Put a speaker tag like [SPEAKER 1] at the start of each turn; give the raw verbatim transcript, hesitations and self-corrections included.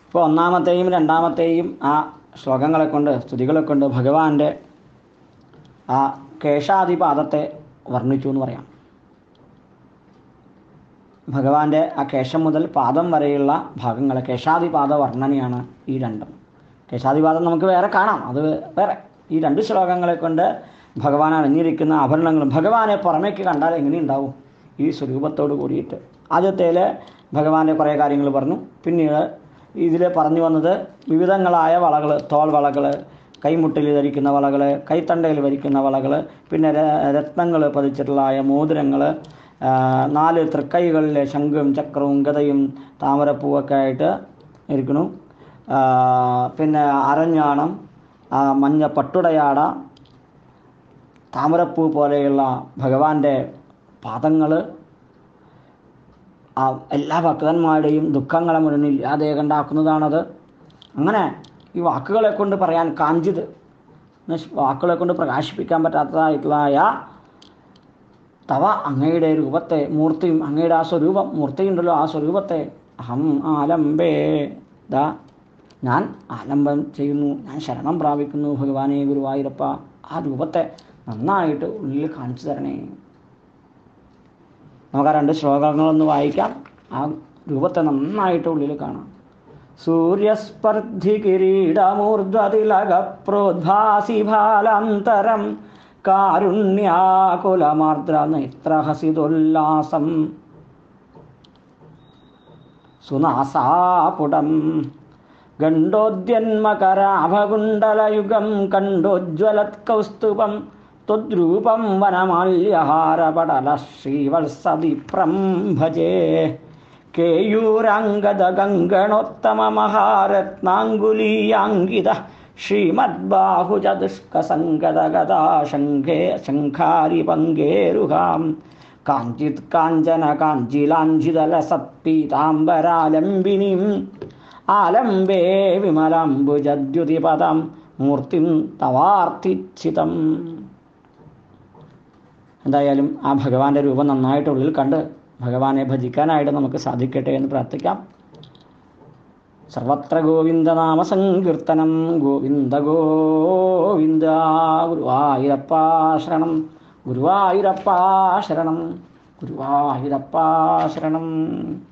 [SPEAKER 1] ഇപ്പോൾ ഒന്നാമത്തെയും രണ്ടാമത്തെയും ആ ശ്ലോകങ്ങളെ കൊണ്ട്, സ്തുതികളെ കൊണ്ട് ഭഗവാന്റെ ആ കേശാദിപാദത്തെ വർണ്ണിച്ചു എന്ന് പറയാം. ഭഗവാന്റെ ആ കേശം മുതൽ പാദം വരെയുള്ള ഭാഗങ്ങൾ, കേശാദിപാദ വർണ്ണനയാണ് ഈ രണ്ടും. കേശാദിപാദം നമുക്ക് വേറെ കാണാം, അത് വേറെ. ഈ രണ്ട് ശ്ലോകങ്ങളെ കൊണ്ട് ഭഗവാൻ അണിഞ്ഞിരിക്കുന്ന ആഭരണങ്ങളും ഭഗവാനെ പുറമേക്ക് കണ്ടാൽ എങ്ങനെയുണ്ടാവും ഈ സ്വരൂപത്തോട് കൂടിയിട്ട്. ആദ്യത്തേൽ ഭഗവാന്റെ കുറേ കാര്യങ്ങൾ പറഞ്ഞു. പിന്നീട് ഇതിൽ പറഞ്ഞു വന്നത് വിവിധങ്ങളായ വളകൾ, തോൾ വളകൾ, കൈമുട്ടിൽ ധരിക്കുന്ന വളകൾ, കൈത്തണ്ടയിൽ ധരിക്കുന്ന വളകൾ, പിന്നെ രത്നങ്ങൾ പതിച്ചിട്ടുള്ള മോതിരങ്ങൾ, നാല് തൃക്കൈകളിലെ ശംഖും ചക്രവും ഗദയും താമരപ്പൂവൊക്കെ ആയിട്ട് ഇരിക്കുന്നു. പിന്നെ അരഞ്ഞാണം, മഞ്ഞ പട്ടുടയാട, താമരപ്പൂ പോലെയുള്ള ഭഗവാന്റെ പാദങ്ങൾ, ആ എല്ലാ ഭക്തന്മാരുടെയും ദുഃഖങ്ങളെ മുഴുവൻ ഇല്ലാതെ കണ്ടാക്കുന്നതാണത്. അങ്ങനെ ഈ വാക്കുകളെ കൊണ്ട് പറയാൻ കാഞ്ചിത്, വാക്കുകളെ കൊണ്ട് പ്രകാശിപ്പിക്കാൻ പറ്റാത്തതായിട്ടുള്ളതായ തവ അങ്ങയുടെ രൂപത്തെ, മൂർത്തിയും അങ്ങയുടെ ആ സ്വരൂപം, മൂർത്തിയുണ്ടല്ലോ ആ സ്വരൂപത്തെ, അഹം ആലംബേ, ദാ ഞാൻ ആലംബം ചെയ്യുന്നു, ഞാൻ ശരണം പ്രാപിക്കുന്നു ഭഗവാനെ ഗുരുവായൂരപ്പ, ആ രൂപത്തെ നന്നായിട്ട് ഉള്ളിൽ കാണിച്ചു തരണേ. നമുക്ക് ആ രണ്ട് ശ്ലോകങ്ങളൊന്ന് വായിക്കാം. ആ രൂപത്തെ നന്നായിട്ട് ഉള്ളിൽ കാണാം. സൂര്യസ്പർദ്ധി കിരീടമൂർധ്വതിലക പ്രോദ്ഭാസി ഭാലാന്തരം കാരുണ്യാകുലമാർദ്ര നേത്രഹസിതോല്ലാസം സുനാസാപുടം ഗണ്ഡോദ്യന്മകരാഭകുണ്ടലയുഗം കണ്ടോജ്വലത് കൗസ്തുഭം ത്വദ്രൂപം വനമാല്യഹാരപടല ശ്രീവത്സദിപ്രം ഭജേ. കേയൂരാംഗദഗംഗണോത്തമമഹാരത്നാങ്കുലീയാങ്കിത ശ്രീമദ്ബാഹുചതുഷ്കസംഗതഗദാ ശംഖേ ശംഖാരി പങ്കേരുഹാം കാഞ്ചിത് കാഞ്ചന കാഞ്ചിലാഞ്ചിതലസത്പീതാംബരാലംബിനിം ആലംബേ വിമലാംബുജദ്യുതിപദം മൂർത്തിം തവാർത്തിച്ഛിതം. എന്തായാലും ആ ഭഗവാന്റെ രൂപം നന്നായിട്ട് ഉള്ളിൽ കണ്ട് ഭഗവാനെ ഭജിക്കാനായിട്ട് നമുക്ക് സാധിക്കട്ടെ എന്ന് പ്രാർത്ഥിക്കാം. സർവത്ര ഗോവിന്ദനാമ സങ്കീർത്തനം. ഗോവിന്ദ ഗോവിന്ദ. ഗുരുവായൂരപ്പാ ശരണം, ഗുരുവായൂരപ്പാ ശരണം, ഗുരുവായൂരപ്പാ ശരണം.